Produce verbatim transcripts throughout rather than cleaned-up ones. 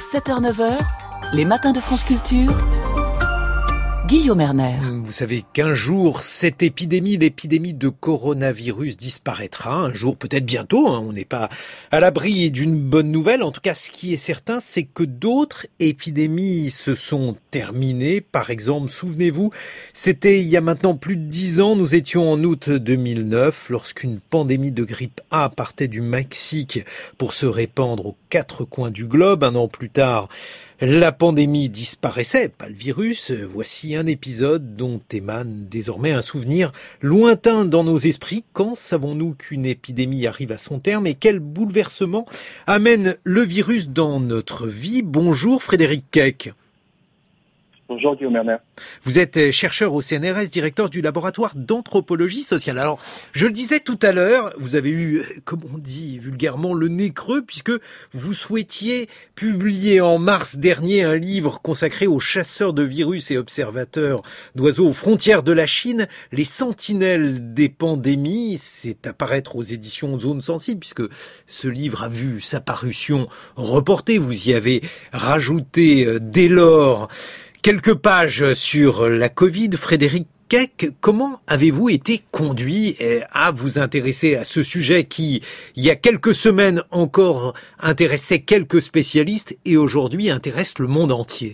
sept heures neuf heures, les matins de France Culture. Guillaume Erner. Vous savez qu'un jour, cette épidémie, l'épidémie de coronavirus disparaîtra. Un jour, peut-être bientôt, hein, on n'est pas à l'abri d'une bonne nouvelle. En tout cas, ce qui est certain, c'est que d'autres épidémies se sont terminées. Par exemple, souvenez-vous, c'était il y a maintenant plus de dix ans, nous étions en août deux mille neuf, lorsqu'une pandémie de grippe A partait du Mexique pour se répandre aux quatre coins du globe. Un an plus tard, la pandémie disparaissait, pas le virus. Voici un épisode dont émane désormais un souvenir lointain dans nos esprits. Quand savons-nous qu'une épidémie arrive à son terme et quel bouleversement amène le virus dans notre vie? Bonjour Frédéric Keck. Bonjour Guillaume Erner. Vous êtes chercheur au C N R S, directeur du laboratoire d'anthropologie sociale. Alors, je le disais tout à l'heure, vous avez eu, comme on dit vulgairement, le nez creux, puisque vous souhaitiez publier en mars dernier un livre consacré aux chasseurs de virus et observateurs d'oiseaux aux frontières de la Chine, les sentinelles des pandémies. C'est à paraître aux éditions Zone Sensible, puisque ce livre a vu sa parution reportée. Vous y avez rajouté dès lors quelques pages sur la Covid. Frédéric Keck, comment avez-vous été conduit à vous intéresser à ce sujet qui, il y a quelques semaines encore, intéressait quelques spécialistes et aujourd'hui intéresse le monde entier?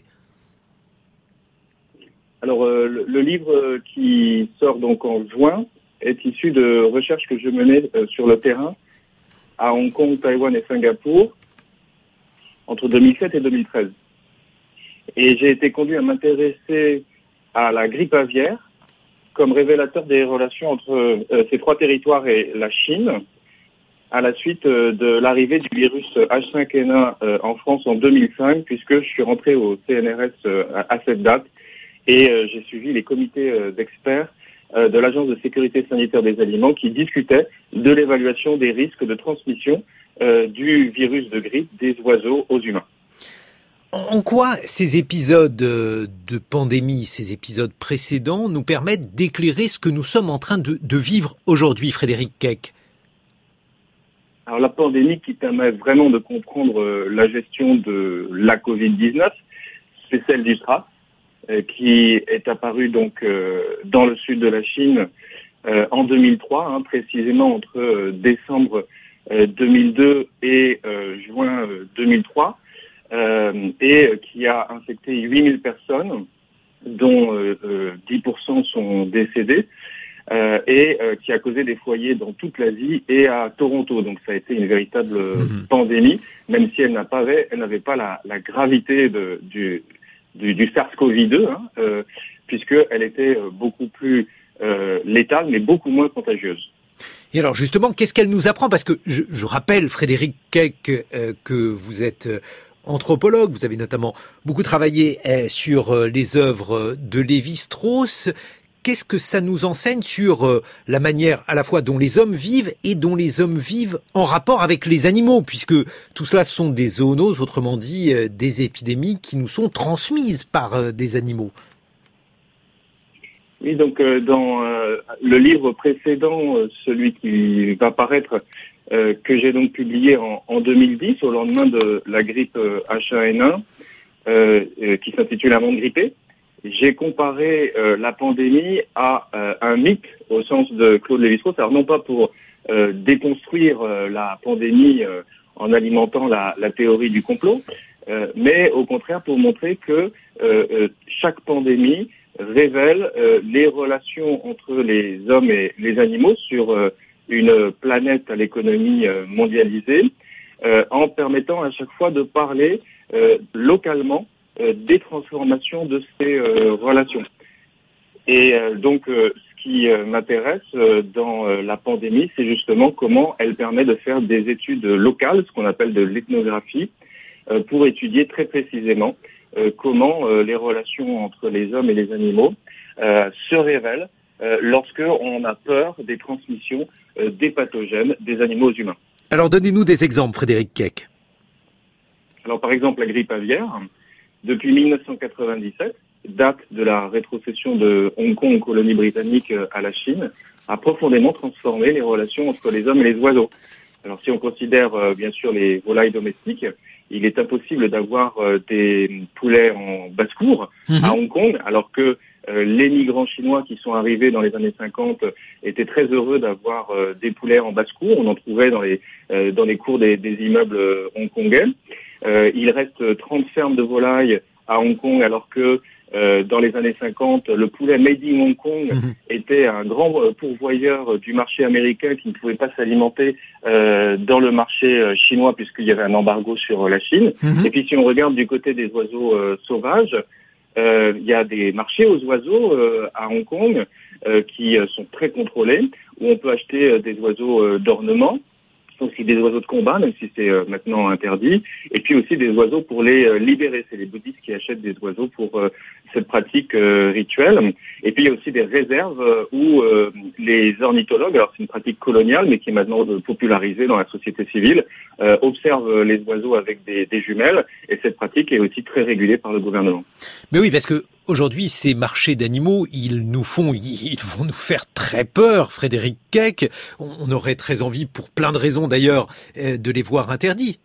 Alors, euh, le, le livre qui sort donc en juin est issu de recherches que je menais euh, sur le terrain à Hong Kong, Taïwan et Singapour entre deux mille sept et deux mille treize. Et j'ai été conduit à m'intéresser à la grippe aviaire comme révélateur des relations entre euh, ces trois territoires et la Chine, à la suite euh, de l'arrivée du virus H cinq N un euh, en France en deux mille cinq, puisque je suis rentré au C N R S euh, à, à cette date et euh, j'ai suivi les comités euh, d'experts euh, de l'Agence de sécurité sanitaire des aliments qui discutaient de l'évaluation des risques de transmission euh, du virus de grippe des oiseaux aux humains. En quoi ces épisodes de pandémie, ces épisodes précédents, nous permettent d'éclairer ce que nous sommes en train de, de vivre aujourd'hui, Frédéric Keck? Alors la pandémie qui permet vraiment de comprendre euh, la gestion de la covid dix-neuf, c'est celle du SRAS, euh, qui est apparue donc euh, dans le sud de la Chine euh, en deux mille trois, hein, précisément entre euh, décembre euh, deux mille deux et euh, juin euh, deux mille trois. Euh, et qui a infecté huit mille personnes, dont euh, euh, dix pour cent sont décédés, euh, et euh, qui a causé des foyers dans toute l'Asie et à Toronto. Donc ça a été une véritable mmh. pandémie, même si elle n'a pas, elle n'avait pas la, la gravité de, du, du, du SARS-CoV deux, hein, euh, puisqu'elle était beaucoup plus euh, létale, mais beaucoup moins contagieuse. Et alors justement, qu'est-ce qu'elle nous apprend? Parce que je, je rappelle, Frédéric Keck, euh, que vous êtes euh, anthropologue, vous avez notamment beaucoup travaillé euh, sur euh, les œuvres de Lévi-Strauss. Qu'est-ce que ça nous enseigne sur euh, la manière à la fois dont les hommes vivent et dont les hommes vivent en rapport avec les animaux, puisque tout cela sont des zoonoses, autrement dit euh, des épidémies qui nous sont transmises par euh, des animaux? Oui, donc euh, dans euh, le livre précédent, euh, celui qui va paraître, euh, que j'ai donc publié en, en deux mille dix, au lendemain de la grippe euh, H un N un, euh, euh, qui s'intitule Un monde grippé, j'ai comparé euh, la pandémie à euh, un mythe au sens de Claude Lévi-Strauss. Alors non pas pour euh, déconstruire euh, la pandémie euh, en alimentant la, la théorie du complot, euh, mais au contraire pour montrer que euh, euh, chaque pandémie révèle euh, les relations entre les hommes et les animaux sur euh, une planète à l'économie euh, mondialisée, euh, en permettant à chaque fois de parler euh, localement euh, des transformations de ces euh, relations. Et euh, donc, euh, ce qui euh, m'intéresse euh, dans euh, la pandémie, c'est justement comment elle permet de faire des études locales, ce qu'on appelle de l'ethnographie, euh, pour étudier très précisément Euh, comment euh, les relations entre les hommes et les animaux euh, se révèlent euh, lorsque on a peur des transmissions euh, des pathogènes des animaux aux humains. Alors donnez-nous des exemples, Frédéric Keck. Alors par exemple la grippe aviaire, depuis mille neuf cent quatre-vingt-dix-sept, date de la rétrocession de Hong Kong, colonie britannique, à la Chine, a profondément transformé les relations entre les hommes et les oiseaux. Alors si on considère euh, bien sûr les volailles domestiques, il est impossible d'avoir euh, des poulets en basse-cour mmh. à Hong Kong, alors que euh, les migrants chinois qui sont arrivés dans les années cinquante étaient très heureux d'avoir euh, des poulets en basse-cour. On en trouvait dans les euh, dans les cours des, des immeubles euh, hongkongais. Euh, il reste trente fermes de volailles à Hong Kong, alors que euh, dans les années cinquante, le poulet made in Hong Kong mmh. était un grand pourvoyeur du marché américain qui ne pouvait pas s'alimenter euh, dans le marché chinois puisqu'il y avait un embargo sur la Chine. Mmh. Et puis si on regarde du côté des oiseaux euh, sauvages, euh, il y a des marchés aux oiseaux euh, à Hong Kong euh, qui euh, sont très contrôlés, où on peut acheter euh, des oiseaux euh, d'ornement, aussi des oiseaux de combat, même si c'est euh, maintenant interdit, et puis aussi des oiseaux pour les euh, libérer. C'est les bouddhistes qui achètent des oiseaux pour euh, cette pratique euh, rituelle. Et puis il y a aussi des réserves euh, où euh, les ornithologues, alors c'est une pratique coloniale, mais qui est maintenant euh, popularisée dans la société civile, euh, observent les oiseaux avec des, des jumelles, et cette pratique est aussi très régulée par le gouvernement. Mais oui, parce que aujourd'hui, ces marchés d'animaux, ils nous font, ils vont nous faire très peur, Frédéric Keck. On aurait très envie, pour plein de raisons d'ailleurs, de les voir interdits.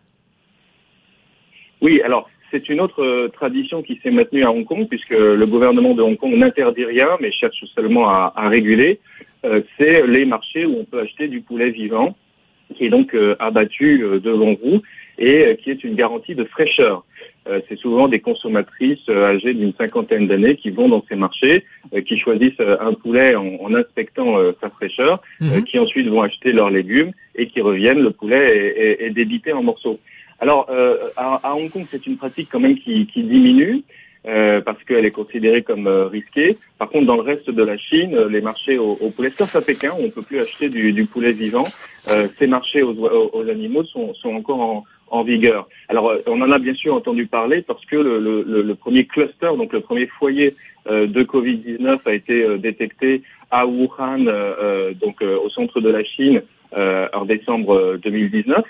Oui, alors c'est une autre euh, tradition qui s'est maintenue à Hong Kong, puisque le gouvernement de Hong Kong n'interdit rien, mais cherche seulement à, à réguler. Euh, c'est les marchés où on peut acheter du poulet vivant, qui est donc euh, abattu euh, de longue roue, et euh, qui est une garantie de fraîcheur. Euh, c'est souvent des consommatrices euh, âgées d'une cinquantaine d'années qui vont dans ces marchés, euh, qui choisissent euh, un poulet en, en inspectant euh, sa fraîcheur, mmh. euh, qui ensuite vont acheter leurs légumes et qui reviennent, le poulet est, est, est débité en morceaux. Alors, euh, à, à Hong Kong, c'est une pratique quand même qui, qui diminue, euh, parce qu'elle est considérée comme euh, risquée. Par contre, dans le reste de la Chine, les marchés au, au poulet, sauf à Pékin, où on peut plus acheter du, du poulet vivant, euh, ces marchés aux, aux, aux animaux sont, sont encore en, en vigueur. Alors, on en a bien sûr entendu parler parce que le, le, le premier cluster, donc le premier foyer euh, de covid dix-neuf a été euh, détecté à Wuhan, euh, donc euh, au centre de la Chine, euh, en décembre deux mille dix-neuf.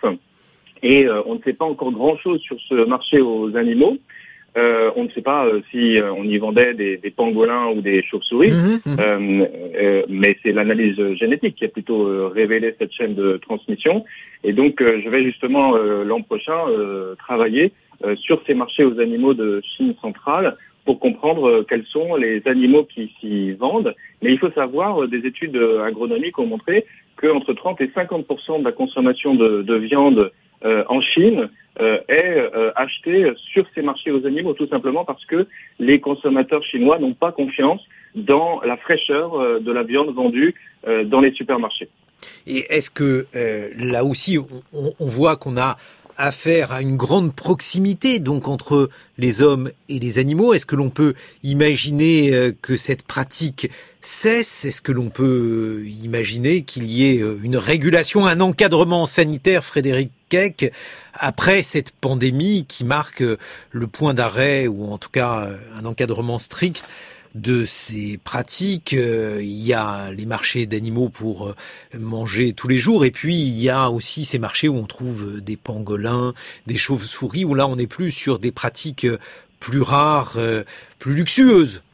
Et euh, on ne sait pas encore grand-chose sur ce marché aux animaux. Euh, on ne sait pas euh, si euh, on y vendait des, des pangolins ou des chauves-souris, mmh, mmh. Euh, euh, mais c'est l'analyse génétique qui a plutôt euh, révélé cette chaîne de transmission. Et donc, euh, je vais justement euh, l'an prochain euh, travailler euh, sur ces marchés aux animaux de Chine centrale pour comprendre euh, quels sont les animaux qui s'y vendent. Mais il faut savoir, euh, des études agronomiques ont montré qu'entre trente et cinquante pour cent de la consommation de, de viande euh, en Chine Euh, est euh, acheté sur ces marchés aux animaux, tout simplement parce que les consommateurs chinois n'ont pas confiance dans la fraîcheur euh, de la viande vendue euh, dans les supermarchés. Et est-ce que euh, là aussi, on, on voit qu'on a affaire à une grande proximité donc entre les hommes et les animaux? Est-ce que l'on peut imaginer euh, que cette pratique cesse? Est-ce que l'on peut imaginer qu'il y ait une régulation, un encadrement sanitaire, Frédéric Keck, après cette pandémie qui marque le point d'arrêt, ou en tout cas un encadrement strict de ces pratiques? Il y a les marchés d'animaux pour manger tous les jours, et puis il y a aussi ces marchés où on trouve des pangolins, des chauves-souris, où là on est plus sur des pratiques plus rares, plus luxueuses.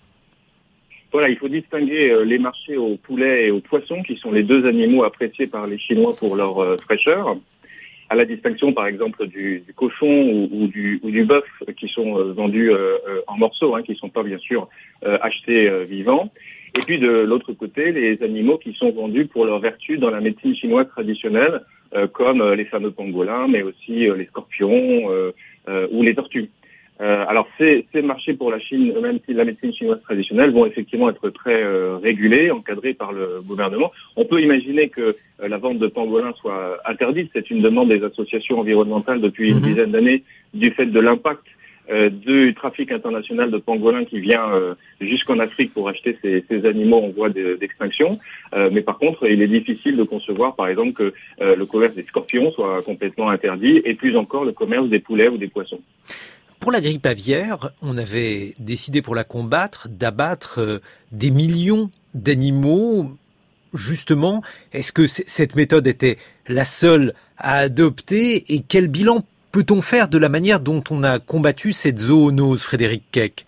Voilà, il faut distinguer les marchés aux poulets et aux poissons, qui sont les deux animaux appréciés par les Chinois pour leur euh, fraîcheur, à la distinction par exemple du, du cochon ou, ou du, ou du bœuf, qui sont euh, vendus euh, en morceaux, hein, qui ne sont pas bien sûr euh, achetés euh, vivants. Et puis de l'autre côté, les animaux qui sont vendus pour leur vertu dans la médecine chinoise traditionnelle, euh, comme euh, les fameux pangolins, mais aussi euh, les scorpions euh, euh, ou les tortues. Euh, alors ces, ces marchés pour la Chine, même si la médecine chinoise traditionnelle, vont effectivement être très euh, régulés, encadrés par le gouvernement. On peut imaginer que euh, la vente de pangolins soit interdite. C'est une demande des associations environnementales depuis une dizaine d'années, du fait de l'impact euh, du trafic international de pangolins qui vient euh, jusqu'en Afrique pour acheter ces, ces animaux en voie de, d'extinction. Euh, mais par contre, il est difficile de concevoir, par exemple, que euh, le commerce des scorpions soit complètement interdit, et plus encore le commerce des poulets ou des poissons. Pour la grippe aviaire, on avait décidé pour la combattre d'abattre des millions d'animaux. Justement, est-ce que c- cette méthode était la seule à adopter, et quel bilan peut-on faire de la manière dont on a combattu cette zoonose, Frédéric Keck?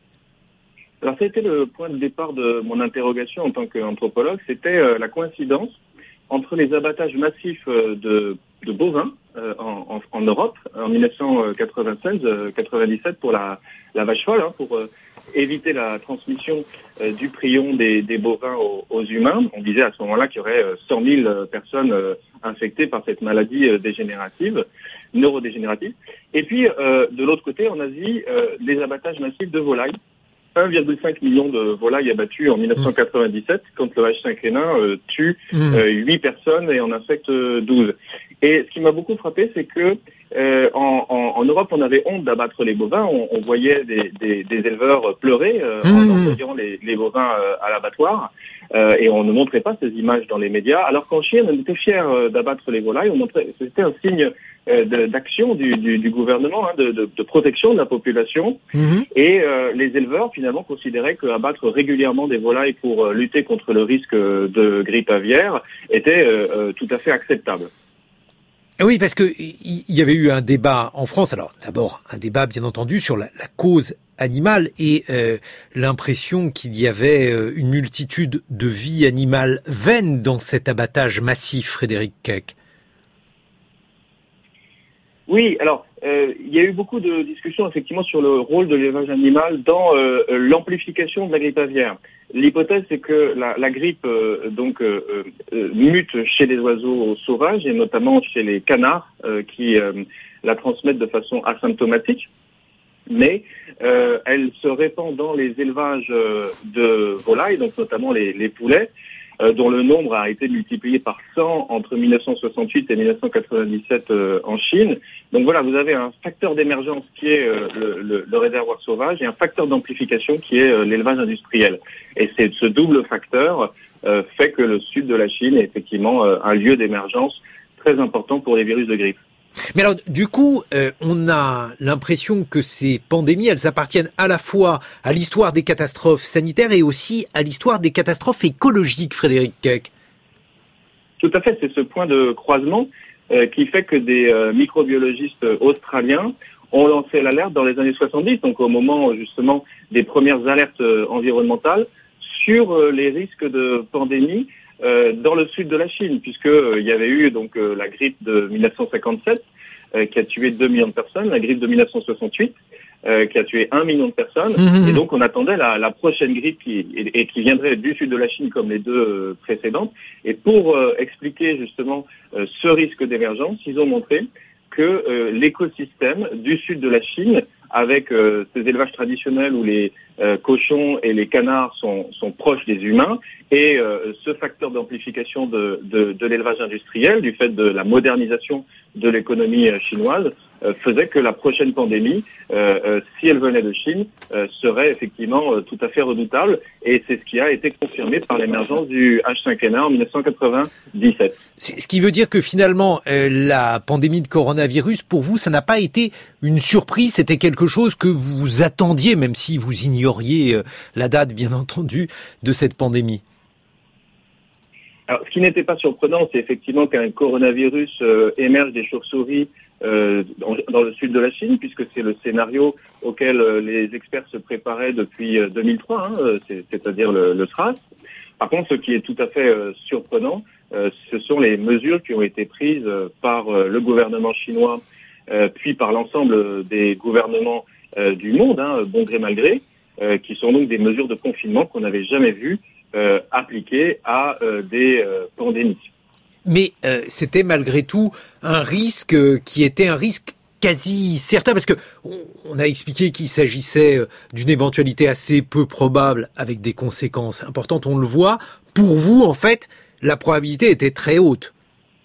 Alors ça a été le point de départ de mon interrogation en tant qu'anthropologue, c'était euh, la coïncidence entre les abattages massifs euh, de de bovins euh, en, en, en Europe en dix-neuf cent quatre-vingt-seize quatre-vingt-dix-sept pour la, la vache folle, hein, pour euh, éviter la transmission euh, du prion des, des bovins aux, aux humains. On disait à ce moment-là qu'il y aurait euh, cent mille personnes euh, infectées par cette maladie euh, dégénérative, neurodégénérative. Et puis, euh, de l'autre côté, en Asie, euh, les abattages massifs de volailles. un virgule cinq million de volailles abattues en dix-neuf cent quatre-vingt-dix-sept, mmh. quand le H cinq N un euh, tue mmh. euh, huit personnes et en infecte douze. Et ce qui m'a beaucoup frappé, c'est que euh, en, en, en Europe, on avait honte d'abattre les bovins. On, on voyait des, des, des éleveurs pleurer euh, mmh. en envoyant les, les bovins euh, à l'abattoir. Euh, et on ne montrait pas ces images dans les médias. Alors qu'en Chine, on était fiers euh, d'abattre les volailles. On montrait, c'était un signe euh, de, d'action du, du, du gouvernement, hein, de, de, de protection de la population. Mmh. Et euh, les éleveurs, finalement, considéraient qu'abattre régulièrement des volailles pour euh, lutter contre le risque de grippe aviaire était euh, euh, tout à fait acceptable. Oui, parce que il y avait eu un débat en France. Alors, d'abord, un débat, bien entendu, sur la, la cause animale et euh, l'impression qu'il y avait euh, une multitude de vies animales vaines dans cet abattage massif, Frédéric Keck. Oui, alors, euh, il y a eu beaucoup de discussions, effectivement, sur le rôle de l'élevage animal dans euh, l'amplification de la grippe aviaire. L'hypothèse, c'est que la, la grippe euh, donc euh, euh, mute chez les oiseaux sauvages, et notamment chez les canards, euh, qui euh, la transmettent de façon asymptomatique. Mais euh, elle se répand dans les élevages euh, de volailles, donc notamment les, les poulets, euh, dont le nombre a été multiplié par cent entre dix-neuf cent soixante-huit et dix-neuf cent quatre-vingt-dix-sept euh, en Chine. Donc voilà, vous avez un facteur d'émergence qui est euh, le, le, le réservoir sauvage et un facteur d'amplification qui est euh, l'élevage industriel. Et c'est ce double facteur euh, fait que le sud de la Chine est effectivement euh, un lieu d'émergence très important pour les virus de grippe. Mais alors, du coup, euh, on a l'impression que ces pandémies, elles appartiennent à la fois à l'histoire des catastrophes sanitaires et aussi à l'histoire des catastrophes écologiques, Frédéric Keck. Tout à fait, c'est ce point de croisement euh, qui fait que des euh, microbiologistes australiens ont lancé l'alerte dans les années soixante-dix, donc au moment justement des premières alertes euh, environnementales, sur euh, les risques de pandémie Euh, dans le sud de la Chine, puisque euh, il y avait eu donc euh, la grippe de dix-neuf cent cinquante-sept euh, qui a tué deux millions de personnes, la grippe de dix-neuf cent soixante-huit euh, qui a tué un million de personnes, mmh. et donc on attendait la, la prochaine grippe qui, et, et qui viendrait du sud de la Chine comme les deux euh, précédentes. Et pour euh, expliquer justement euh, ce risque d'émergence, ils ont montré que euh, l'écosystème du sud de la Chine, avec euh, ces élevages traditionnels où les euh, cochons et les canards sont, sont proches des humains, et euh, ce facteur d'amplification de, de, de l'élevage industriel, du fait de la modernisation de l'économie euh, chinoise, euh, faisait que la prochaine pandémie, euh, euh, si elle venait de Chine, euh, serait effectivement euh, tout à fait redoutable, et c'est ce qui a été confirmé par l'émergence du H cinq N un en dix-neuf cent quatre-vingt-dix-sept. C'est ce qui veut dire que finalement, euh, la pandémie de coronavirus, pour vous, ça n'a pas été une surprise, c'était quelque chose que vous attendiez, même si vous ignoriez euh, la date, bien entendu, de cette pandémie. Alors, ce qui n'était pas surprenant, c'est effectivement qu'un coronavirus euh, émerge des chauves-souris euh, dans, dans le sud de la Chine, puisque c'est le scénario auquel euh, les experts se préparaient depuis euh, deux mille trois, hein, c'est, c'est-à-dire le, le SRAS. Par contre, ce qui est tout à fait euh, surprenant, euh, ce sont les mesures qui ont été prises euh, par euh, le gouvernement chinois, euh, puis par l'ensemble des gouvernements euh, du monde, hein, bon gré mal gré, euh, qui sont donc des mesures de confinement qu'on n'avait jamais vues Euh, appliqué à euh, des euh, pandémies. Mais euh, c'était malgré tout un risque euh, qui était un risque quasi certain, parce que on, on a expliqué qu'il s'agissait euh, d'une éventualité assez peu probable avec des conséquences importantes, on le voit. Pour vous, en fait, la probabilité était très haute.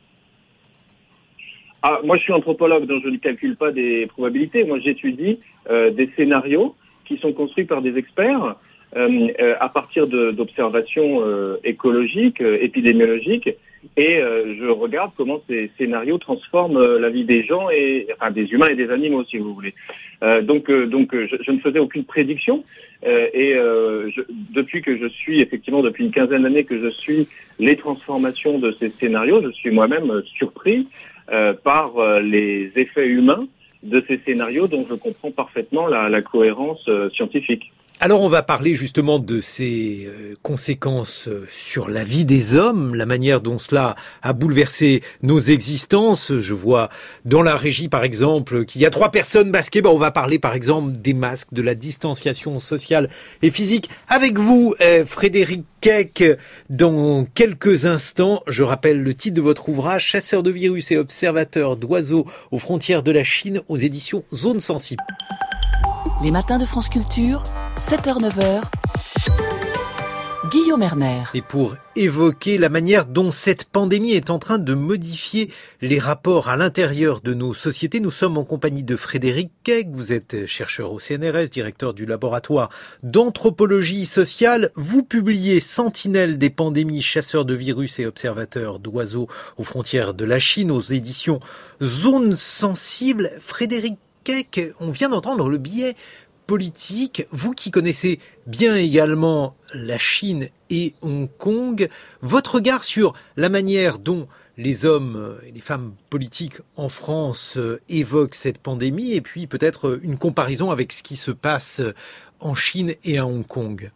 Ah, moi, je suis anthropologue, donc je ne calcule pas des probabilités. Moi, j'étudie euh, des scénarios qui sont construits par des experts Euh, euh, à partir de, d'observations euh, écologiques, euh, épidémiologiques, et euh, je regarde comment ces scénarios transforment euh, la vie des gens, et enfin des humains et des animaux, si vous voulez. Euh, donc, euh, donc je, je ne faisais aucune prédiction, euh, et euh, je, depuis que je suis, effectivement, depuis une quinzaine d'années que je suis les transformations de ces scénarios, je suis moi-même surpris euh, par euh, les effets humains de ces scénarios, dont je comprends parfaitement la, la cohérence euh, scientifique. Alors on va parler justement de ces conséquences sur la vie des hommes, la manière dont cela a bouleversé nos existences. Je vois dans la régie par exemple qu'il y a trois personnes masquées. Ben, on va parler par exemple des masques, de la distanciation sociale et physique. Avec vous, Frédéric Keck, dans quelques instants. Je rappelle le titre de votre ouvrage, Chasseurs de virus et observateurs d'oiseaux aux frontières de la Chine, aux éditions Zone Sensible. Les matins de France Culture, sept heures neuf heures, Guillaume Erner. Et pour évoquer la manière dont cette pandémie est en train de modifier les rapports à l'intérieur de nos sociétés, nous sommes en compagnie de Frédéric Keck. Vous êtes chercheur au C N R S, directeur du laboratoire d'anthropologie sociale. Vous publiez Sentinelle des pandémies, chasseurs de virus et observateurs d'oiseaux aux frontières de la Chine, aux éditions Zone Sensible. Frédéric Keck, on vient d'entendre le biais politique. Vous qui connaissez bien également la Chine et Hong Kong, votre regard sur la manière dont les hommes et les femmes politiques en France évoquent cette pandémie, et puis peut-être une comparaison avec ce qui se passe en Chine et à Hong Kong.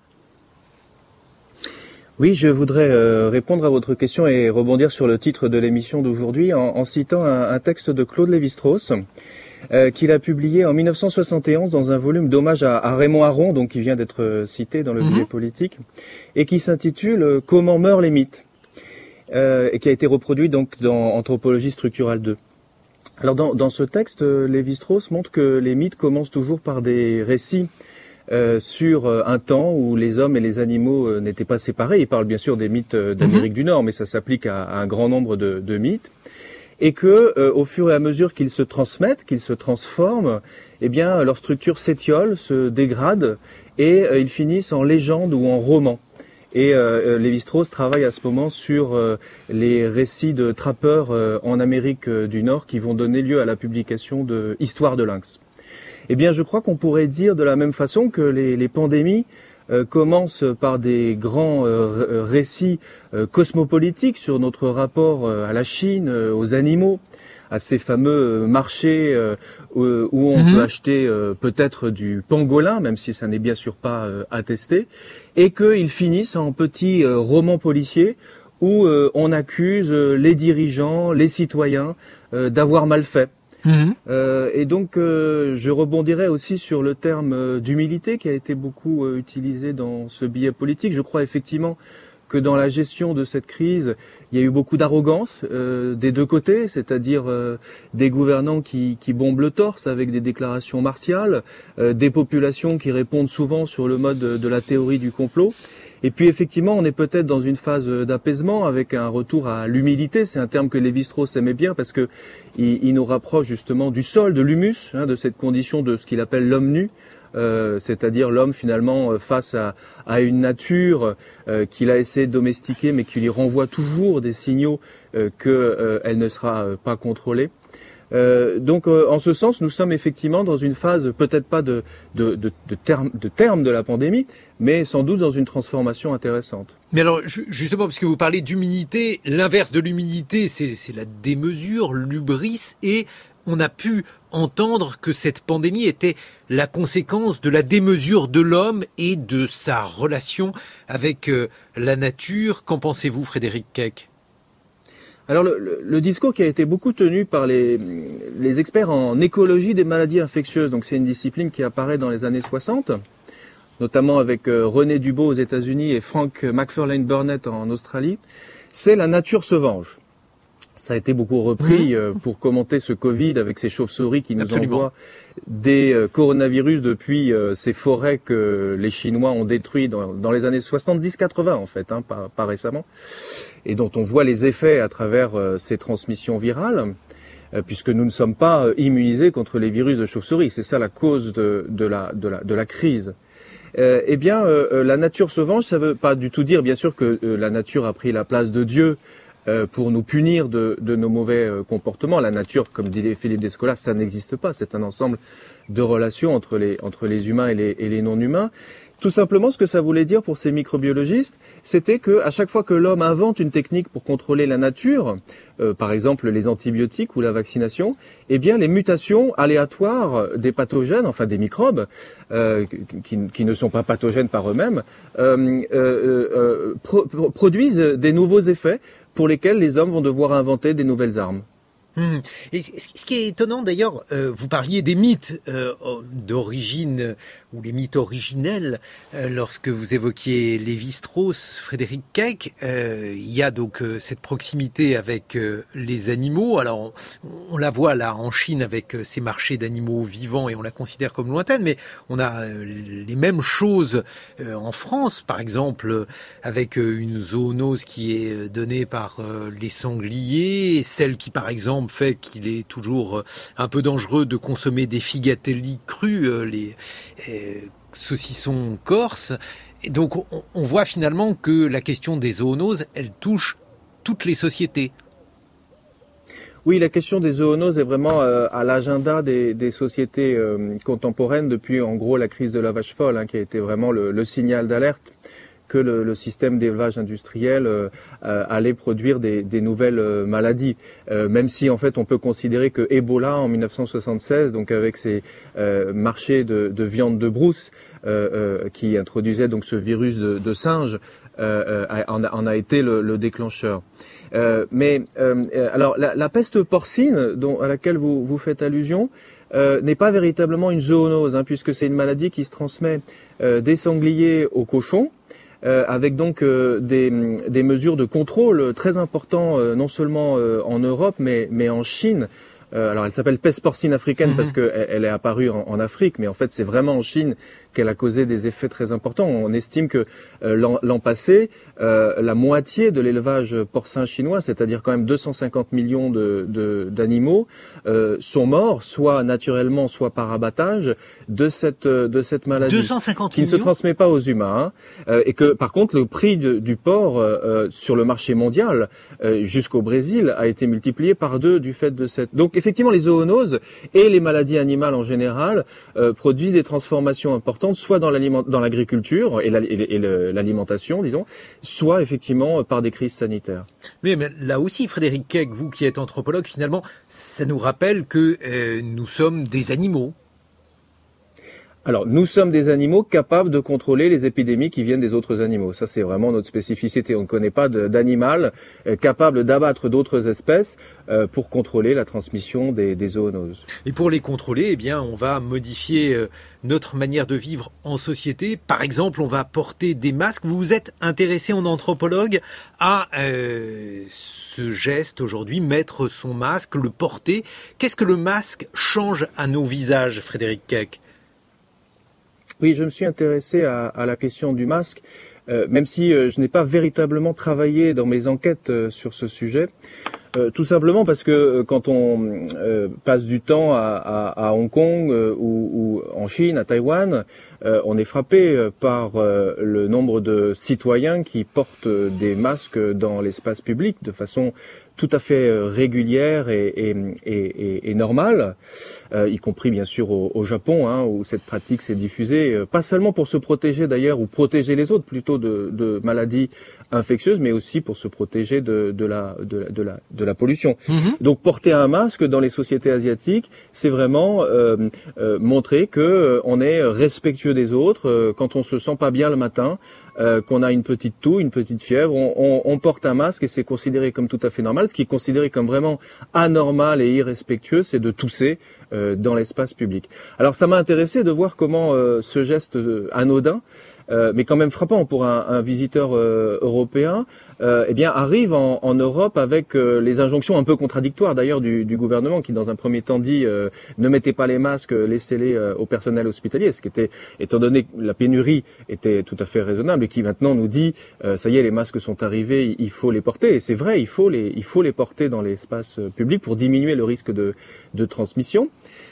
Oui, je voudrais euh, répondre à votre question et rebondir sur le titre de l'émission d'aujourd'hui en, en citant un, un texte de Claude Lévi-Strauss euh, qu'il a publié en mille neuf cent soixante et onze dans un volume d'hommage à, à Raymond Aron, donc qui vient d'être cité dans le billet mmh. politique, et qui s'intitule « Comment meurent les mythes euh, ?» et qui a été reproduit donc dans Anthropologie structurale deux. Alors dans, dans ce texte, Lévi-Strauss montre que les mythes commencent toujours par des récits Euh, sur euh, un temps où les hommes et les animaux euh, n'étaient pas séparés. Il parle bien sûr des mythes euh, d'Amérique mmh. du Nord, mais ça s'applique à, à un grand nombre de, de mythes. Et que, euh, au fur et à mesure qu'ils se transmettent, qu'ils se transforment, eh bien, leur structure s'étiole, se dégrade, et euh, ils finissent en légende ou en roman. Et euh, Lévi-Strauss travaille à ce moment sur euh, les récits de trappeurs euh, en Amérique euh, du Nord qui vont donner lieu à la publication de Histoire de Lynx. Eh bien, je crois qu'on pourrait dire de la même façon que les, les pandémies euh, commencent par des grands euh, récits euh, cosmopolitiques sur notre rapport euh, à la Chine, euh, aux animaux, à ces fameux marchés euh, où, où on mmh. peut acheter euh, peut-être du pangolin, même si ça n'est bien sûr pas euh, attesté, et qu'ils finissent en petits euh, romans policiers où euh, on accuse euh, les dirigeants, les citoyens euh, d'avoir mal fait. Mmh. Euh, et donc euh, je rebondirai aussi sur le terme euh, d'humilité qui a été beaucoup euh, utilisé dans ce billet politique. Je crois effectivement que dans la gestion de cette crise, il y a eu beaucoup d'arrogance euh, des deux côtés, c'est-à-dire euh, des gouvernants qui, qui bombent le torse avec des déclarations martiales, euh, des populations qui répondent souvent sur le mode de la théorie du complot. Et puis effectivement, on est peut-être dans une phase d'apaisement avec un retour à l'humilité. C'est un terme que Lévi-Strauss aimait bien parce que il, il nous rapproche justement du sol, de l'humus, hein, de cette condition de ce qu'il appelle l'homme nu, euh, c'est-à-dire l'homme finalement face à, à une nature euh, qu'il a essayé de domestiquer, mais qui lui renvoie toujours des signaux euh, qu'elle euh, ne sera pas contrôlée. Euh, donc, euh, en ce sens, nous sommes effectivement dans une phase, peut-être pas de, de, de, de, terme, de terme de la pandémie, mais sans doute dans une transformation intéressante. Mais alors, justement, parce que vous parlez d'humilité, l'inverse de l'humilité, c'est, c'est la démesure, l'hubris, et on a pu entendre que cette pandémie était la conséquence de la démesure de l'homme et de sa relation avec euh, la nature. Qu'en pensez-vous, Frédéric Keck ? Alors le, le, le discours qui a été beaucoup tenu par les, les experts en écologie des maladies infectieuses, donc c'est une discipline qui apparaît dans les années soixante, notamment avec euh, René Dubos aux États-Unis et Frank McFarlane Burnett en Australie, c'est la nature se venge. Ça a été beaucoup repris euh, pour commenter ce Covid avec ces chauves-souris qui nous Absolument. envoient des euh, coronavirus depuis euh, ces forêts que les Chinois ont détruits dans, dans les années soixante-dix quatre-vingts en fait, hein, pas, pas récemment, et dont on voit les effets à travers euh, ces transmissions virales, euh, puisque nous ne sommes pas euh, immunisés contre les virus de chauve-souris. C'est ça la cause de, de, la, de, la, de la crise. Euh, eh bien, euh, la nature se venge, ça veut pas du tout dire, bien sûr, que euh, la nature a pris la place de Dieu Euh, pour nous punir de, de nos mauvais euh, comportements. La nature, comme dit Philippe Descola, ça n'existe pas. C'est un ensemble de relations entre les, entre les humains et les, et les non-humains Tout simplement, ce que ça voulait dire pour ces microbiologistes, c'était que à chaque fois que l'homme invente une technique pour contrôler la nature, euh, par exemple les antibiotiques ou la vaccination, eh bien les mutations aléatoires des pathogènes, enfin des microbes, euh, qui, qui ne sont pas pathogènes par eux-mêmes, euh, euh, euh, pro- produisent des nouveaux effets pour lesquels les hommes vont devoir inventer des nouvelles armes. Hum. Et ce qui est étonnant d'ailleurs, euh, vous parliez des mythes euh, d'origine euh, ou les mythes originels euh, lorsque vous évoquiez Lévi-Strauss, Frédéric Keck. Euh, il y a donc euh, cette proximité avec euh, les animaux. Alors on, on la voit là en Chine avec euh, ces marchés d'animaux vivants et on la considère comme lointaine, mais on a euh, les mêmes choses euh, en France, par exemple euh, avec euh, une zoonose qui est donnée par euh, les sangliers, celle qui par exemple fait qu'il est toujours un peu dangereux de consommer des figatelli crus, les euh, saucissons corses. Et donc on, on voit finalement que la question des zoonoses, elle touche toutes les sociétés. Oui, la question des zoonoses est vraiment euh, à l'agenda des, des sociétés euh, contemporaines depuis en gros la crise de la vache folle, hein, qui a été vraiment le, le signal d'alerte que le, le système d'élevage industriel euh, euh, allait produire des, des nouvelles euh, maladies. Euh, même si en fait on peut considérer que Ebola en mille neuf cent soixante-seize, donc avec ses euh, marchés de, de viande de brousse euh, euh, qui introduisait donc ce virus de, de singe, euh, euh, en, a, en a été le, le déclencheur. Euh, mais euh, alors la, la peste porcine dont, à laquelle vous, vous faites allusion, Euh, n'est pas véritablement une zoonose, hein, puisque c'est une maladie qui se transmet euh, des sangliers aux cochons, euh, avec donc euh, des, des mesures de contrôle très importantes, euh, non seulement euh, en Europe, mais, mais en Chine. Euh, alors elle s'appelle peste porcine africaine mmh. parce qu'elle elle est apparue en, en Afrique, mais en fait c'est vraiment en Chine qu'elle a causé des effets très importants. On estime que euh, l'an, l'an passé, euh, la moitié de l'élevage porcin chinois, c'est-à-dire quand même deux cent cinquante millions de, de, d'animaux, euh, sont morts, soit naturellement, soit par abattage, de cette, de cette maladie. deux cent cinquante qui ne se transmet pas aux humains, hein, euh, et que par contre le prix de, du porc euh, sur le marché mondial euh, jusqu'au Brésil a été multiplié par deux du fait de cette. Donc effectivement, les zoonoses et les maladies animales en général euh, produisent des transformations importantes, soit dans, l'aliment, dans l'agriculture et, la, et, et le, l'alimentation, disons, soit effectivement par des crises sanitaires. Mais, mais là aussi, Frédéric Keck, vous qui êtes anthropologue, finalement, ça nous rappelle que euh, nous sommes des animaux. Alors, nous sommes des animaux capables de contrôler les épidémies qui viennent des autres animaux. Ça, c'est vraiment notre spécificité. On ne connaît pas de, d'animal euh, capable d'abattre d'autres espèces euh, pour contrôler la transmission des, des zoonoses. Et pour les contrôler, eh bien, on va modifier euh, notre manière de vivre en société. Par exemple, on va porter des masques. Vous vous êtes intéressé en anthropologue à euh, ce geste aujourd'hui, mettre son masque, le porter. Qu'est-ce que le masque change à nos visages, Frédéric Keck ? Oui, je me suis intéressé à, à la question du masque, euh, même si euh, je n'ai pas véritablement travaillé dans mes enquêtes euh, sur ce sujet. Euh, tout simplement parce que euh, quand on euh, passe du temps à, à, à Hong Kong euh, ou, ou en Chine, à Taïwan, euh, on est frappé euh, par euh, le nombre de citoyens qui portent euh, des masques dans l'espace public de façon tout à fait euh, régulière et, et, et, et normale, euh, y compris bien sûr au, au Japon, hein, où cette pratique s'est diffusée, euh, pas seulement pour se protéger d'ailleurs, ou protéger les autres plutôt de, de maladies infectieuses, mais aussi pour se protéger de, de, la, de, la, de, la, de la pollution. Mmh. Donc porter un masque dans les sociétés asiatiques, c'est vraiment euh, euh, montrer que euh, on est respectueux des autres, euh, quand on se sent pas bien le matin, euh, qu'on a une petite toux, une petite fièvre, on, on, on porte un masque et c'est considéré comme tout à fait normal. Ce qui est considéré comme vraiment anormal et irrespectueux, c'est de tousser euh, dans l'espace public. Alors ça m'a intéressé de voir comment euh, ce geste euh, anodin, euh, mais quand même frappant pour un, un visiteur euh, européen, euh, eh bien arrive en, en Europe avec euh, les injonctions un peu contradictoires d'ailleurs du, du gouvernement qui dans un premier temps dit euh, ne mettez pas les masques, laissez-les euh, au personnel hospitalier, ce qui était, étant donné que la pénurie était tout à fait raisonnable, et qui maintenant nous dit euh, ça y est, les masques sont arrivés, il faut les porter. Et c'est vrai, il faut les, il faut les porter dans l'espace public pour diminuer le risque de, de transmission.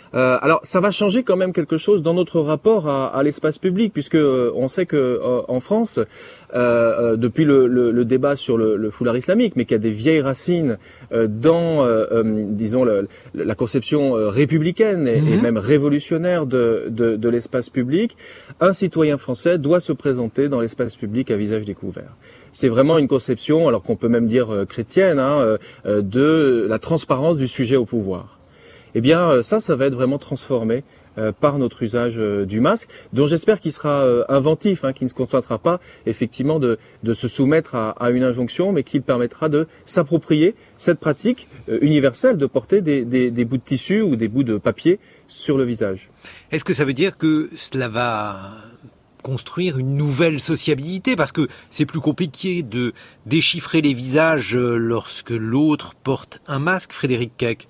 Euh, alors, ça va changer quand même quelque chose dans notre rapport à, à l'espace public, puisque euh, on sait que euh, en France, euh, euh, depuis le, le, le débat sur le, le foulard islamique, mais qu'il y a des vieilles racines euh, dans, euh, euh, disons, le, la conception euh, républicaine et, mmh. et même révolutionnaire de, de, de l'espace public, un citoyen français doit se présenter dans l'espace public à visage découvert. C'est vraiment une conception, alors qu'on peut même dire euh, chrétienne, hein, euh, de la transparence du sujet au pouvoir. Eh bien, ça, ça va être vraiment transformé euh, par notre usage euh, du masque, dont j'espère qu'il sera euh, inventif, hein, qu'il ne se contentera pas effectivement de, de se soumettre à, à une injonction, mais qu'il permettra de s'approprier cette pratique euh, universelle de porter des, des, des bouts de tissu ou des bouts de papier sur le visage. Est-ce que ça veut dire que cela va construire une nouvelle sociabilité, parce que c'est plus compliqué de déchiffrer les visages lorsque l'autre porte un masque, Frédéric Keck?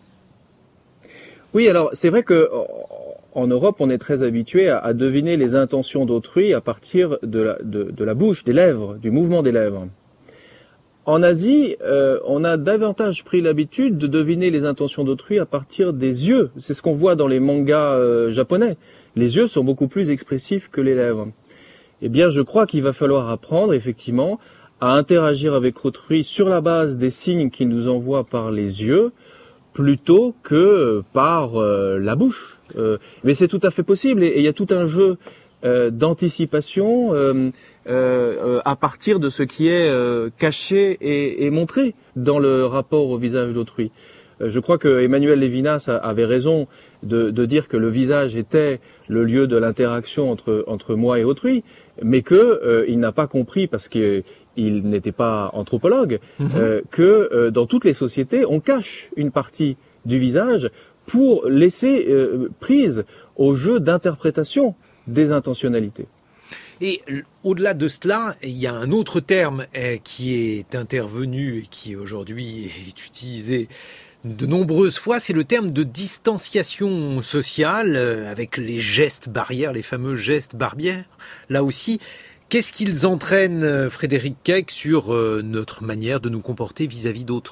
Oui, alors c'est vrai que en Europe, on est très habitué à, à deviner les intentions d'autrui à partir de la, de, de la bouche, des lèvres, du mouvement des lèvres. En Asie, euh, on a davantage pris l'habitude de deviner les intentions d'autrui à partir des yeux. C'est ce qu'on voit dans les mangas euh, japonais. Les yeux sont beaucoup plus expressifs que les lèvres. Eh bien, je crois qu'il va falloir apprendre, effectivement, à interagir avec autrui sur la base des signes qu'il nous envoie par les yeux, plutôt que par euh, la bouche. Euh, mais c'est tout à fait possible, et il y a tout un jeu euh, d'anticipation euh, euh, à partir de ce qui est euh, caché et, et montré dans le rapport au visage d'autrui. Euh, je crois que Emmanuel Levinas avait raison de, de dire que le visage était le lieu de l'interaction entre, entre moi et autrui, mais que euh, il n'a pas compris, parce que il n'était pas anthropologue, mmh. euh, que euh, dans toutes les sociétés, on cache une partie du visage pour laisser euh, prise au jeu d'interprétation des intentionnalités. Et au-delà de cela, il y a un autre terme euh, qui est intervenu et qui aujourd'hui est utilisé de nombreuses fois, c'est le terme de distanciation sociale, euh, avec les gestes barrières, les fameux gestes barbières. Là aussi, qu'est-ce qu'ils entraînent, Frédéric Keck, sur euh, notre manière de nous comporter vis-à-vis d'autrui ?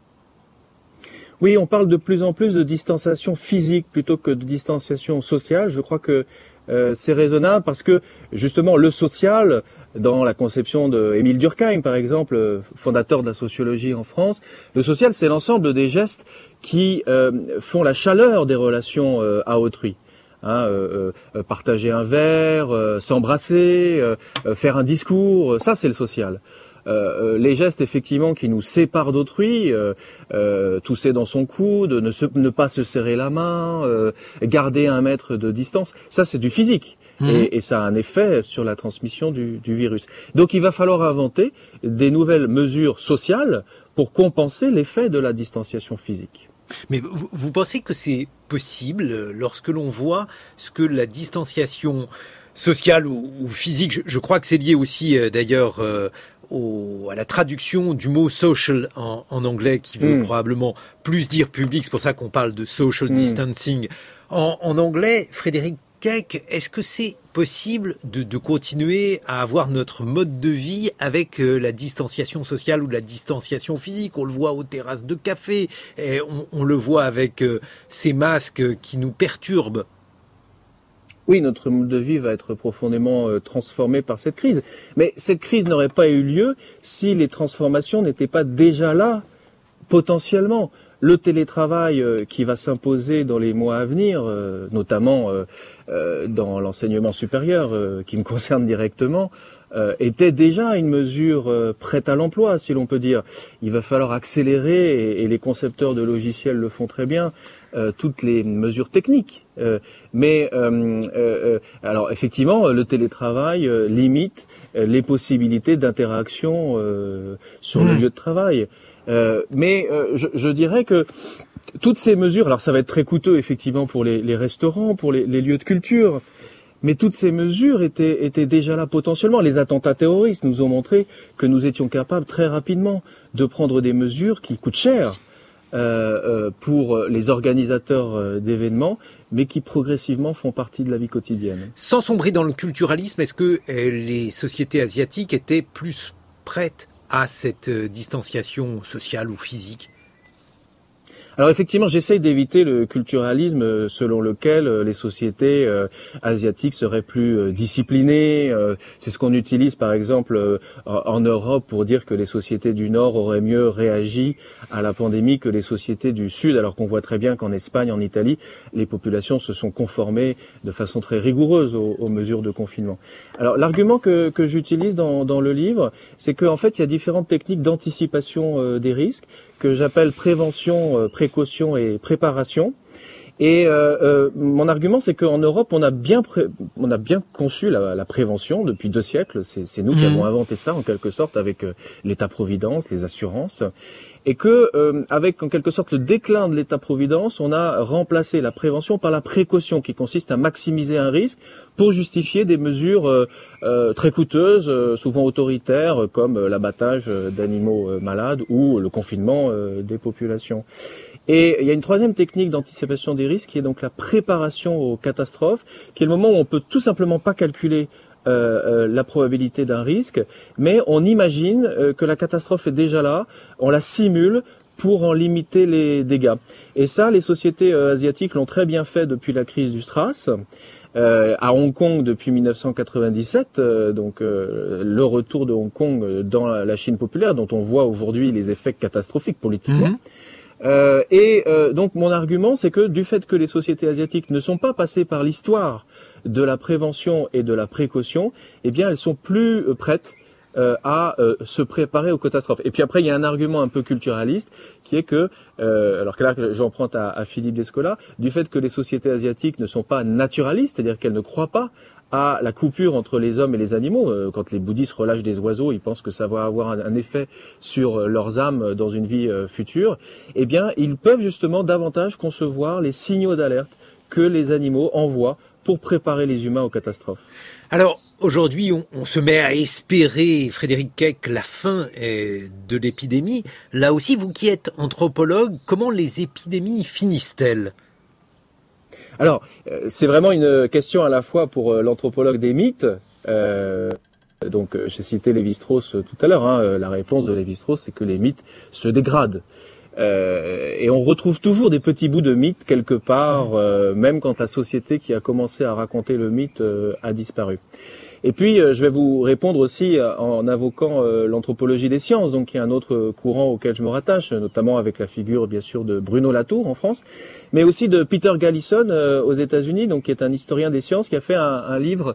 Oui, on parle de plus en plus de distanciation physique plutôt que de distanciation sociale. Je crois que euh, c'est raisonnable parce que, justement, le social, dans la conception de Émile Durkheim, par exemple, fondateur de la sociologie en France, le social, c'est l'ensemble des gestes qui euh, font la chaleur des relations euh, à autrui. Hein, euh, euh, partager un verre, euh, s'embrasser, euh, euh, faire un discours, ça c'est le social. Euh, les gestes effectivement qui nous séparent d'autrui, euh, euh, tousser dans son coude, ne, se, ne pas se serrer la main, euh, garder un mètre de distance, ça c'est du physique. Mmh. Et, et ça a un effet sur la transmission du, du virus. Donc il va falloir inventer des nouvelles mesures sociales pour compenser l'effet de la distanciation physique. Mais vous, vous pensez que c'est possible lorsque l'on voit ce que la distanciation sociale ou, ou physique, je, je crois que c'est lié aussi euh, d'ailleurs euh, au, à la traduction du mot social en, en anglais qui veut mmh. probablement plus dire public, c'est pour ça qu'on parle de social mmh. distancing. En, en anglais, Frédéric Keck, est-ce que c'est possible de, de continuer à avoir notre mode de vie avec euh, la distanciation sociale ou la distanciation physique? On le voit aux terrasses de café, et on, on le voit avec euh, ces masques qui nous perturbent. Oui, notre mode de vie va être profondément euh, transformé par cette crise. Mais cette crise n'aurait pas eu lieu si les transformations n'étaient pas déjà là, potentiellement. Le télétravail euh, qui va s'imposer dans les mois à venir, euh, notamment euh, euh, dans l'enseignement supérieur euh, qui me concerne directement, euh, était déjà une mesure euh, prête à l'emploi, si l'on peut dire. Il va falloir accélérer, et, et les concepteurs de logiciels le font très bien, euh, toutes les mesures techniques. Euh, mais euh, euh, alors effectivement, le télétravail euh, limite euh, les possibilités d'interaction euh, sur mmh. le lieu de travail. Euh, mais euh, je, je dirais que toutes ces mesures, alors ça va être très coûteux effectivement pour les, les restaurants, pour les, les lieux de culture, mais toutes ces mesures étaient, étaient déjà là potentiellement. Les attentats terroristes nous ont montré que nous étions capables très rapidement de prendre des mesures qui coûtent cher euh, euh, pour les organisateurs euh, d'événements, mais qui progressivement font partie de la vie quotidienne. Sans sombrer dans le culturalisme, est-ce que euh, les sociétés asiatiques étaient plus prêtes à cette distanciation sociale ou physique? Alors effectivement, j'essaye d'éviter le culturalisme selon lequel les sociétés euh, asiatiques seraient plus euh, disciplinées. Euh, c'est ce qu'on utilise par exemple euh, en Europe pour dire que les sociétés du Nord auraient mieux réagi à la pandémie que les sociétés du Sud, alors qu'on voit très bien qu'en Espagne, en Italie, les populations se sont conformées de façon très rigoureuse aux, aux mesures de confinement. Alors l'argument que, que j'utilise dans, dans le livre, c'est qu'en fait il y a différentes techniques d'anticipation euh, des risques que j'appelle prévention, euh, précaution et préparation. Et euh, euh, mon argument, c'est qu'en Europe, on a bien pré- on a bien conçu la, la prévention depuis deux siècles. C'est, c'est nous mmh. qui avons inventé ça en quelque sorte avec euh, l'État-providence, les assurances, et que euh, avec en quelque sorte le déclin de l'État-providence, on a remplacé la prévention par la précaution, qui consiste à maximiser un risque pour justifier des mesures euh, euh, très coûteuses, euh, souvent autoritaires, comme euh, l'abattage d'animaux euh, malades ou le confinement euh, des populations. Et il y a une troisième technique d'anticipation des risques qui est donc la préparation aux catastrophes, qui est le moment où on peut tout simplement pas calculer euh, euh, la probabilité d'un risque, mais on imagine euh, que la catastrophe est déjà là, on la simule pour en limiter les dégâts. Et ça, les sociétés euh, asiatiques l'ont très bien fait depuis la crise du SRAS. Euh, à Hong Kong depuis mille neuf cent quatre-vingt-dix-sept, euh, donc euh, le retour de Hong Kong dans la Chine populaire, dont on voit aujourd'hui les effets catastrophiques politiquement. Mmh. Euh, et euh, donc mon argument, c'est que du fait que les sociétés asiatiques ne sont pas passées par l'histoire de la prévention et de la précaution, eh bien elles sont plus euh, prêtes euh, à euh, se préparer aux catastrophes. Et puis après, il y a un argument un peu culturaliste qui est que, euh, alors que là j'emprunte à, à Philippe Descola, du fait que les sociétés asiatiques ne sont pas naturalistes, c'est-à-dire qu'elles ne croient pas à la coupure entre les hommes et les animaux. Quand les bouddhistes relâchent des oiseaux, ils pensent que ça va avoir un effet sur leurs âmes dans une vie future. Eh bien, ils peuvent justement davantage concevoir les signaux d'alerte que les animaux envoient pour préparer les humains aux catastrophes. Alors, aujourd'hui, on, on se met à espérer, Frédéric Keck, la fin euh, de l'épidémie. Là aussi, vous qui êtes anthropologue, comment les épidémies finissent-elles ? Alors, c'est vraiment une question à la fois pour l'anthropologue des mythes. Euh, donc, j'ai cité Lévi-Strauss tout à l'heure. Hein, la réponse de Lévi-Strauss, c'est que les mythes se dégradent. Euh, et on retrouve toujours des petits bouts de mythes quelque part, euh, même quand la société qui a commencé à raconter le mythe euh, a disparu. Et puis, euh, je vais vous répondre aussi euh, en invoquant euh, l'anthropologie des sciences, donc qui est un autre courant auquel je me rattache, notamment avec la figure, bien sûr, de Bruno Latour en France, mais aussi de Peter Gallison euh, aux États-Unis, donc qui est un historien des sciences, qui a fait un, un livre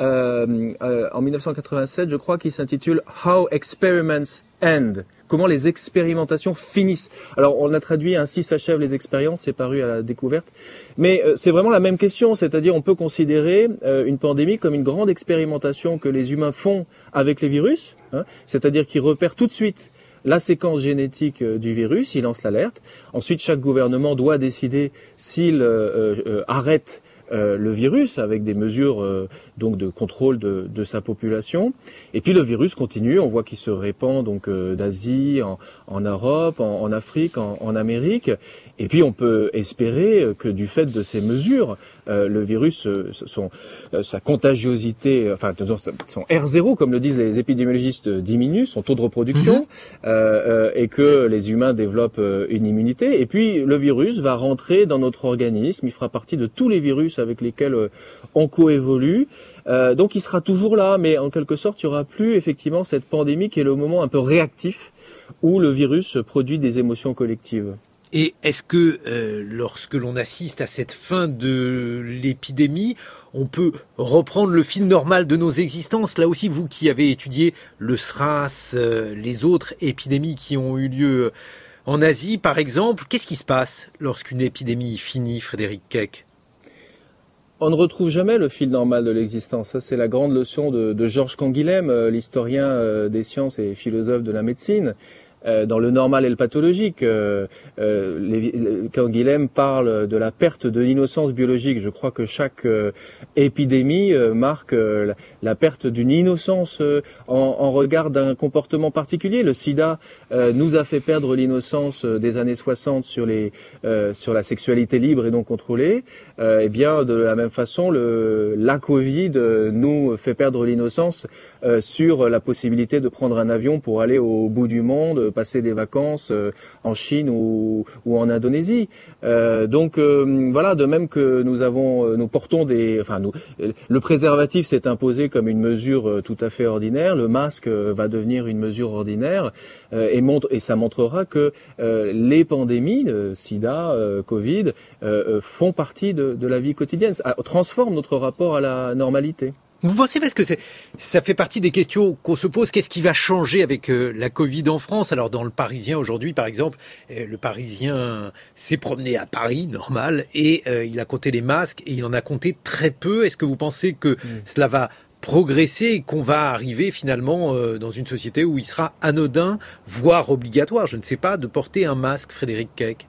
euh, euh, en mille neuf cent quatre-vingt-sept, je crois, qui s'intitule « How Experiments End ». Comment les expérimentations finissent. Alors, on a traduit « Ainsi s'achèvent les expériences », c'est paru à la Découverte. Mais euh, c'est vraiment la même question, c'est-à-dire on peut considérer euh, une pandémie comme une grande expérimentation que les humains font avec les virus, hein, c'est-à-dire qu'ils repèrent tout de suite la séquence génétique euh, du virus, ils lancent l'alerte. Ensuite, chaque gouvernement doit décider s'il euh, euh, arrête Euh, le virus avec des mesures euh, donc de contrôle de, de sa population. Et puis le virus continue, on voit qu'il se répand donc euh, d'Asie, en, en Europe, en, en Afrique, en, en Amérique. Et puis on peut espérer que du fait de ces mesures, euh, le virus, euh, son, euh, sa contagiosité, enfin son R zéro, comme le disent les épidémiologistes, diminue, son taux de reproduction, mm-hmm. euh, euh, et que les humains développent euh, une immunité. Et puis le virus va rentrer dans notre organisme, il fera partie de tous les virus avec lesquels euh, on coévolue. Euh, donc il sera toujours là, mais en quelque sorte, il n'y aura plus effectivement cette pandémie qui est le moment un peu réactif où le virus produit des émotions collectives. Et est-ce que euh, lorsque l'on assiste à cette fin de l'épidémie, on peut reprendre le fil normal de nos existences? Là aussi, vous qui avez étudié le SRAS, euh, les autres épidémies qui ont eu lieu en Asie, par exemple, qu'est-ce qui se passe lorsqu'une épidémie finit, Frédéric Keck? On ne retrouve jamais le fil normal de l'existence. Ça, c'est la grande leçon de, de Georges Canguilhem, l'historien des sciences et philosophe de la médecine. Euh, dans le normal et le pathologique, euh, euh, les, Canguilhem parle de la perte de l'innocence biologique. Je crois que chaque euh, épidémie euh, marque euh, la, la perte d'une innocence euh, en, en regard d'un comportement particulier. Le sida euh, nous a fait perdre l'innocence euh, des années soixante sur les euh, sur la sexualité libre et non contrôlée. Euh, et bien de la même façon, le, la Covid euh, nous fait perdre l'innocence euh, sur la possibilité de prendre un avion pour aller au bout du monde, passer des vacances euh, en Chine ou, ou en Indonésie. Euh, donc euh, voilà, de même que nous avons, nous portons des, enfin nous, le préservatif s'est imposé comme une mesure tout à fait ordinaire. Le masque va devenir une mesure ordinaire euh, et montre et ça montrera que euh, les pandémies, euh, SIDA, euh, Covid, euh, font partie de, de la vie quotidienne, ça transforme notre rapport à la normalité. Vous pensez, parce que c'est, ça fait partie des questions qu'on se pose, qu'est-ce qui va changer avec euh, la Covid en France? Alors dans le Parisien aujourd'hui, par exemple, euh, le Parisien s'est promené à Paris, normal, et euh, il a compté les masques, et il en a compté très peu. Est-ce que vous pensez que mmh. cela va progresser et qu'on va arriver finalement euh, dans une société où il sera anodin, voire obligatoire, je ne sais pas, de porter un masque, Frédéric Keck?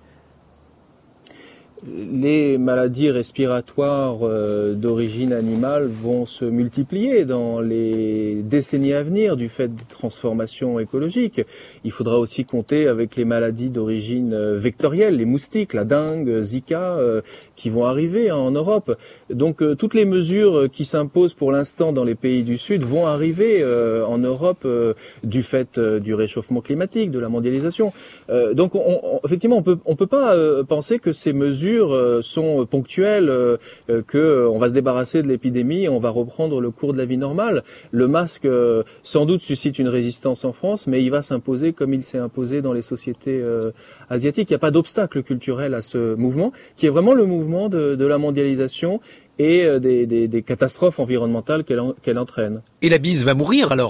Les maladies respiratoires euh, d'origine animale vont se multiplier dans les décennies à venir du fait des transformations écologiques. Il faudra aussi compter avec les maladies d'origine euh, vectorielle, les moustiques, la dengue, Zika, euh, qui vont arriver hein, en Europe. Donc euh, toutes les mesures qui s'imposent pour l'instant dans les pays du Sud vont arriver euh, en Europe euh, du fait euh, du réchauffement climatique, de la mondialisation. Euh, donc on, on, effectivement, on peut, on peut pas euh, penser que ces mesures sont ponctuelles, euh, que euh, on va se débarrasser de l'épidémie et on va reprendre le cours de la vie normale. Le masque, euh, sans doute, suscite une résistance en France, mais il va s'imposer comme il s'est imposé dans les sociétés euh, asiatiques. Il n'y a pas d'obstacle culturel à ce mouvement, qui est vraiment le mouvement de, de la mondialisation et euh, des, des, des catastrophes environnementales qu'elle, qu'elle entraîne. Et la bise va mourir alors ?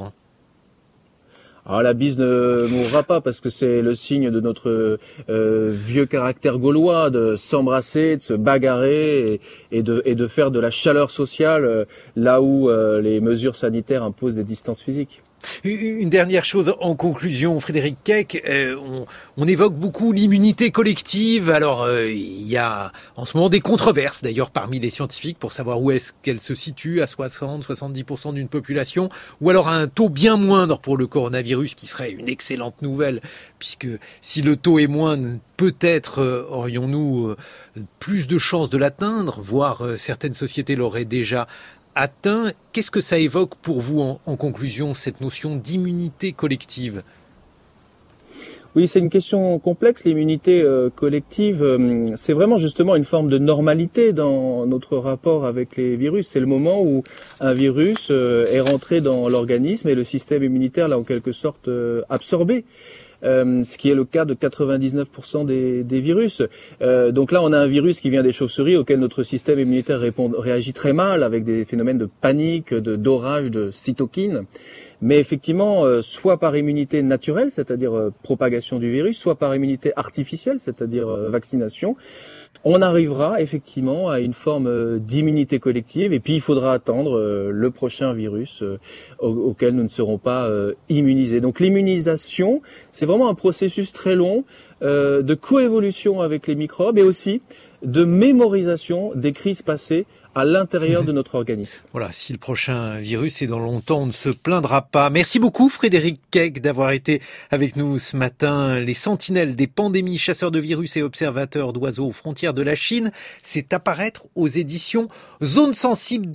Alors la bise ne mourra pas parce que c'est le signe de notre euh, vieux caractère gaulois de s'embrasser, de se bagarrer et, et, de, et de faire de la chaleur sociale euh, là où euh, les mesures sanitaires imposent des distances physiques. Une dernière chose en conclusion, Frédéric Keck, euh, on, on évoque beaucoup l'immunité collective. Alors euh, il y a en ce moment des controverses d'ailleurs parmi les scientifiques pour savoir où est-ce qu'elle se situe, à soixante à soixante-dix pour cent d'une population, ou alors à un taux bien moindre pour le coronavirus, qui serait une excellente nouvelle, puisque si le taux est moindre, peut-être euh, aurions-nous euh, plus de chances de l'atteindre, voire euh, certaines sociétés l'auraient déjà atteint. Qu'est-ce que ça évoque pour vous en, en conclusion, cette notion d'immunité collective ? Oui, c'est une question complexe. L'immunité euh, collective, euh, c'est vraiment justement une forme de normalité dans notre rapport avec les virus. C'est le moment où un virus euh, est rentré dans l'organisme et le système immunitaire l'a en quelque sorte euh, absorbé. Euh, ce qui est le cas de quatre-vingt-dix-neuf pour cent des, des virus. Euh, donc là, on a un virus qui vient des chauves-souris auquel notre système immunitaire répond, réagit très mal avec des phénomènes de panique, de d'orage, de cytokines. Mais effectivement, euh, soit par immunité naturelle, c'est-à-dire euh, propagation du virus, soit par immunité artificielle, c'est-à-dire euh, vaccination, on arrivera effectivement à une forme euh, d'immunité collective. Et puis, il faudra attendre euh, le prochain virus euh, au, auquel nous ne serons pas euh, immunisés. Donc, l'immunisation, c'est vraiment un processus très long euh, de coévolution avec les microbes et aussi de mémorisation des crises passées à l'intérieur de notre organisme. Voilà, si le prochain virus est dans longtemps, on ne se plaindra pas. Merci beaucoup Frédéric Keck d'avoir été avec nous ce matin. Les sentinelles des pandémies, chasseurs de virus et observateurs d'oiseaux aux frontières de la Chine, c'est à paraître aux éditions Zone Sensible.